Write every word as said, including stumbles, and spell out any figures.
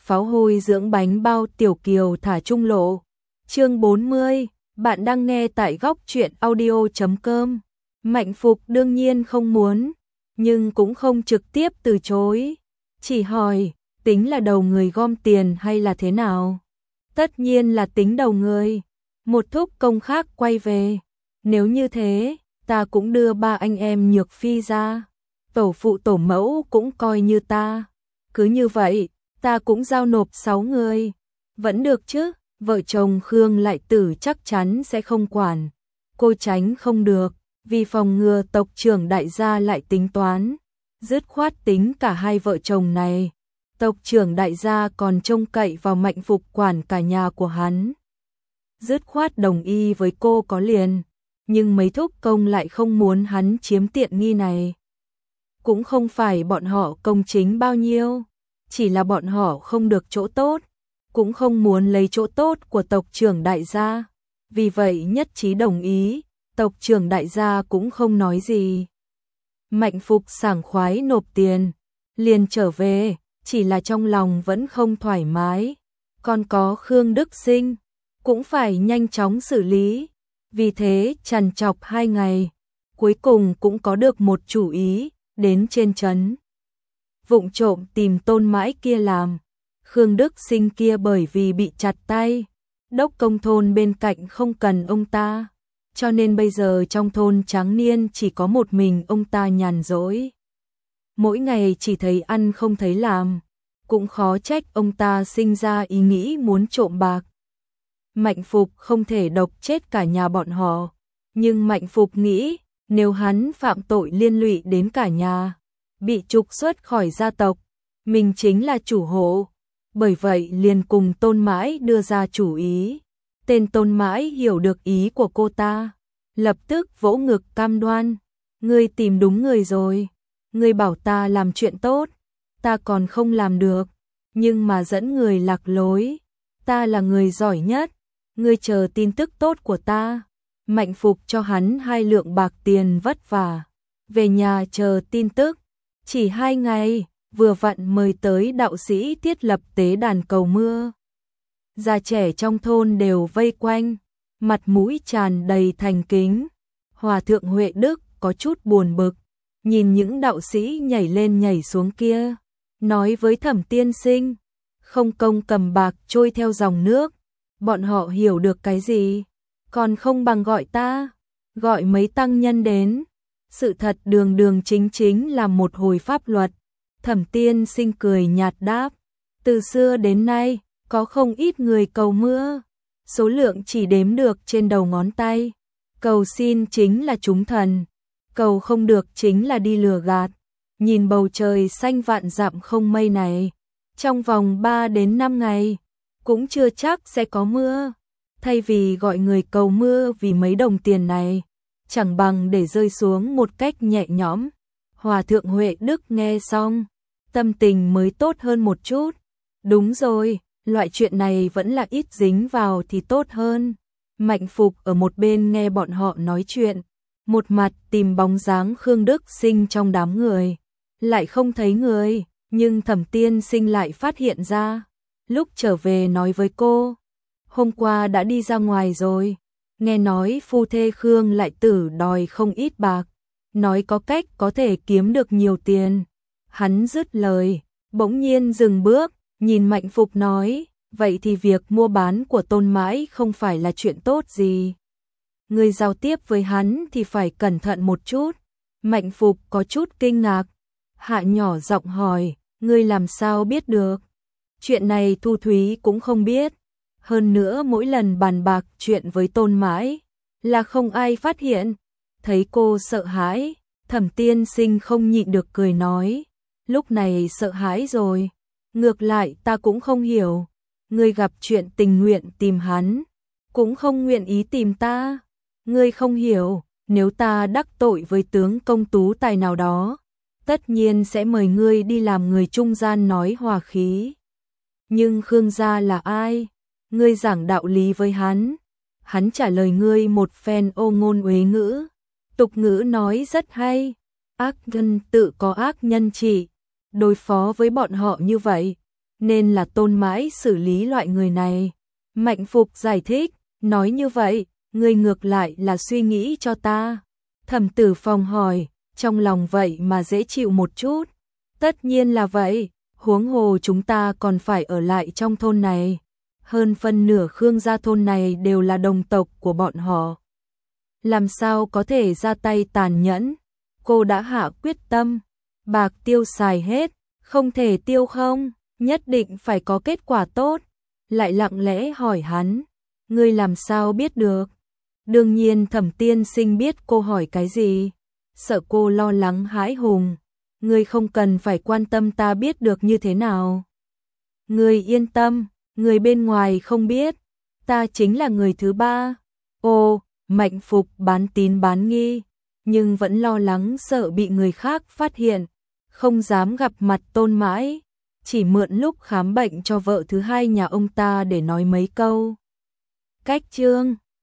Pháo hôi dưỡng bánh bao Tiểu Kiều thả trung lộ. Chương bốn mươi, bạn đang nghe tại góc truyện audio chấm com. Mạnh Phục đương nhiên không muốn, nhưng cũng không trực tiếp từ chối. Chỉ hỏi, tính là đầu người gom tiền hay là thế nào? Tất nhiên là tính đầu người. Một thúc công khác quay về. Nếu như thế, ta cũng đưa ba anh em Nhược Phi ra. Tổ phụ tổ mẫu cũng coi như ta. Cứ như vậy, ta cũng giao nộp sáu người. Vẫn được chứ, vợ chồng Khương Lại Tử chắc chắn sẽ không quản. Cô tránh không được, vì phòng ngừa tộc trưởng đại gia lại tính toán. Dứt khoát tính cả hai vợ chồng này. Tộc trưởng đại gia còn trông cậy vào Mạnh Phục quản cả nhà của hắn. Dứt khoát đồng ý với cô có liền, nhưng mấy thúc công lại không muốn hắn chiếm tiện nghi này. Cũng không phải bọn họ công chính bao nhiêu, chỉ là bọn họ không được chỗ tốt, cũng không muốn lấy chỗ tốt của tộc trưởng đại gia. Vì vậy nhất trí đồng ý, tộc trưởng đại gia cũng không nói gì. Mạnh Phục sảng khoái nộp tiền, liền trở về, chỉ là trong lòng vẫn không thoải mái. Còn có Khương Đức Sinh, cũng phải nhanh chóng xử lý. Vì thế trằn trọc hai ngày, cuối cùng cũng có được một chủ ý, đến trên trấn. Vụng trộm tìm Tôn Mãi kia làm. Khương Đức Sinh kia bởi vì bị chặt tay, đốc công thôn bên cạnh không cần ông ta, cho nên bây giờ trong thôn tráng niên chỉ có một mình ông ta nhàn rỗi. Mỗi ngày chỉ thấy ăn không thấy làm, cũng khó trách ông ta sinh ra ý nghĩ muốn trộm bạc. Mạnh Phục không thể độc chết cả nhà bọn họ, nhưng Mạnh Phục nghĩ, nếu hắn phạm tội liên lụy đến cả nhà, bị trục xuất khỏi gia tộc, mình chính là chủ hộ. Bởi vậy liền cùng Tôn Mãi đưa ra chủ ý. Tên Tôn Mãi hiểu được ý của cô ta, lập tức vỗ ngực cam đoan. Ngươi tìm đúng người rồi, ngươi bảo ta làm chuyện tốt, ta còn không làm được, nhưng mà dẫn người lạc lối, ta là người giỏi nhất, ngươi chờ tin tức tốt của ta. Mạnh Phục cho hắn hai lượng bạc tiền vất vả, về nhà chờ tin tức. Chỉ hai ngày, vừa vặn mời tới đạo sĩ thiết lập tế đàn cầu mưa. Già trẻ trong thôn đều vây quanh, mặt mũi tràn đầy thành kính. Hòa thượng Huệ Đức có chút buồn bực, nhìn những đạo sĩ nhảy lên nhảy xuống kia, nói với Thẩm tiên sinh, không công cầm bạc trôi theo dòng nước, bọn họ hiểu được cái gì, còn không bằng gọi ta, gọi mấy tăng nhân đến. Sự thật đường đường chính chính là một hồi pháp luật. Thẩm tiên sinh cười nhạt đáp, từ xưa đến nay, có không ít người cầu mưa, số lượng chỉ đếm được trên đầu ngón tay. Cầu xin chính là trúng thần, cầu không được chính là đi lừa gạt. Nhìn bầu trời xanh vạn dặm không mây này, trong vòng ba đến năm ngày, cũng chưa chắc sẽ có mưa. Thay vì gọi người cầu mưa vì mấy đồng tiền này, chẳng bằng để rơi xuống một cách nhẹ nhõm. Hòa thượng Huệ Đức nghe xong, tâm tình mới tốt hơn một chút. Đúng rồi, loại chuyện này vẫn là ít dính vào thì tốt hơn. Mạnh Phục ở một bên nghe bọn họ nói chuyện, một mặt tìm bóng dáng Khương Đức Sinh trong đám người, lại không thấy người, nhưng Thẩm tiên sinh lại phát hiện ra. Lúc trở về nói với cô, hôm qua đã đi ra ngoài rồi, nghe nói phu thê Khương Lại Tử đòi không ít bạc, nói có cách có thể kiếm được nhiều tiền. Hắn dứt lời, bỗng nhiên dừng bước, nhìn Mạnh Phục nói, vậy thì việc mua bán của Tôn Mãi không phải là chuyện tốt gì. Người giao tiếp với hắn thì phải cẩn thận một chút. Mạnh Phục có chút kinh ngạc, hạ nhỏ giọng hỏi, ngươi làm sao biết được? Chuyện này Thu Thúy cũng không biết. Hơn nữa mỗi lần bàn bạc chuyện với Tôn Mãi, là không ai phát hiện. Thấy cô sợ hãi, Thẩm tiên sinh không nhịn được cười nói, lúc này sợ hãi rồi. Ngược lại ta cũng không hiểu, ngươi gặp chuyện tình nguyện tìm hắn, cũng không nguyện ý tìm ta. Ngươi không hiểu, nếu ta đắc tội với tướng công tú tài nào đó, tất nhiên sẽ mời ngươi đi làm người trung gian nói hòa khí. Nhưng Khương gia là ai? Ngươi giảng đạo lý với hắn, hắn trả lời ngươi một phen ô ngôn uế ngữ. Tục ngữ nói rất hay, ác nhân tự có ác nhân trị. Đối phó với bọn họ như vậy, nên là Tôn Mãi xử lý loại người này. Mạnh Phục giải thích, nói như vậy, ngươi ngược lại là suy nghĩ cho ta. Thẩm Tử Phong hỏi, trong lòng vậy mà dễ chịu một chút. Tất nhiên là vậy, huống hồ chúng ta còn phải ở lại trong thôn này. Hơn phân nửa Khương gia thôn này đều là đồng tộc của bọn họ. Làm sao có thể ra tay tàn nhẫn? Cô đã hạ quyết tâm, bạc tiêu xài hết, không thể tiêu không, nhất định phải có kết quả tốt. Lại lặng lẽ hỏi hắn, ngươi làm sao biết được? Đương nhiên Thẩm tiên sinh biết cô hỏi cái gì, sợ cô lo lắng hãi hùng. Ngươi không cần phải quan tâm ta biết được như thế nào. Ngươi yên tâm, người bên ngoài không biết, ta chính là người thứ ba. Ô, Mạnh Phục bán tín bán nghi, nhưng vẫn lo lắng sợ bị người khác phát hiện, không dám gặp mặt Tôn Mãi, chỉ mượn lúc khám bệnh cho vợ thứ hai nhà ông ta để nói mấy câu. Cách chương